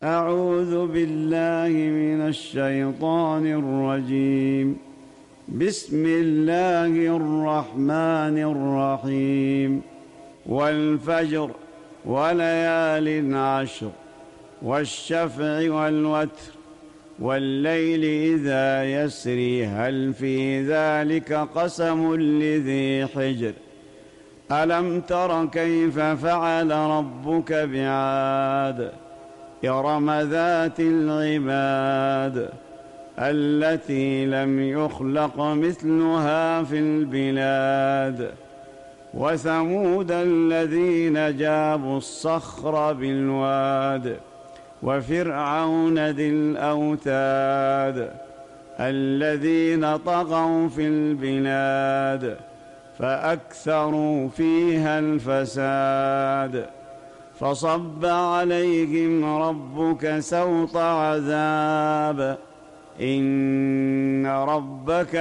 أعوذ بالله من الشيطان الرجيم. بسم الله الرحمن الرحيم. والفجر وليال عشر والشفع والوتر والليل إذا يسري هل في ذلك قسم لذي حجر ألم تر كيف فعل ربك بعاد إرم ذات العماد التي لم يخلق مثلها في البلاد وثمود الذين جابوا الصخر بالواد وفرعون ذي الأوتاد الذين طغوا في البلاد فأكثروا فيها الفساد فصب عليهم ربك سوط عذاب إن ربك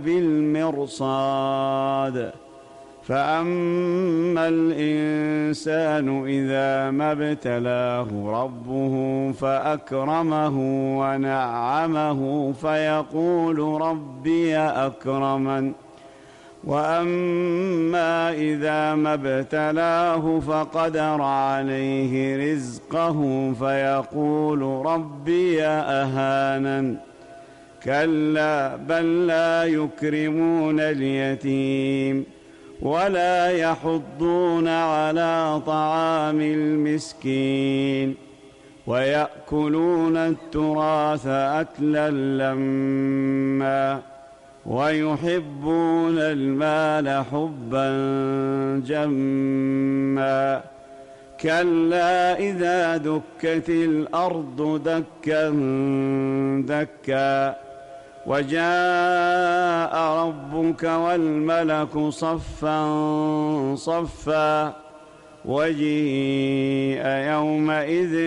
لبالمرصاد فأما الإنسان إذا ما ابتلاه ربه فأكرمه ونعمه فيقول ربي أكرمن وأما إذا ما ابتلاه فقدر عليه رزقه فيقول ربي أهانن كلا بل لا يكرمون اليتيم ولا يحضون على طعام المسكين ويأكلون التراث أكلا لما ويحبون المال حبا جما كلا إذا دكت الأرض دكا دكا وجاء ربك والملك صفا صفا وجيء يومئذ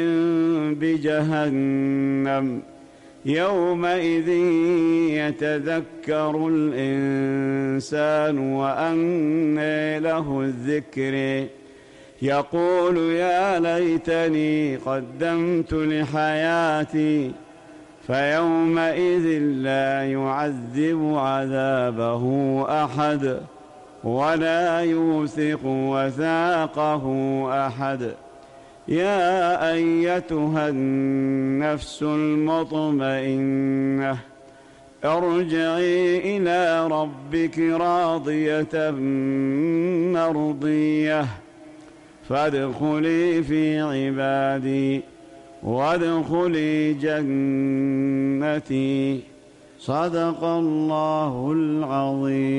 بجهنم يومئذ يتذكر الإنسان وأنى له الذكر يقول يا ليتني قدمت لحياتي فيومئذ لا يعذب عذابه أحد ولا يوثق وثاقه أحد يا أيتها النفس المطمئنة ارجعي إلى ربك راضية مرضية فادخلي في عبادي وادخلي جنتي صدق الله العظيم.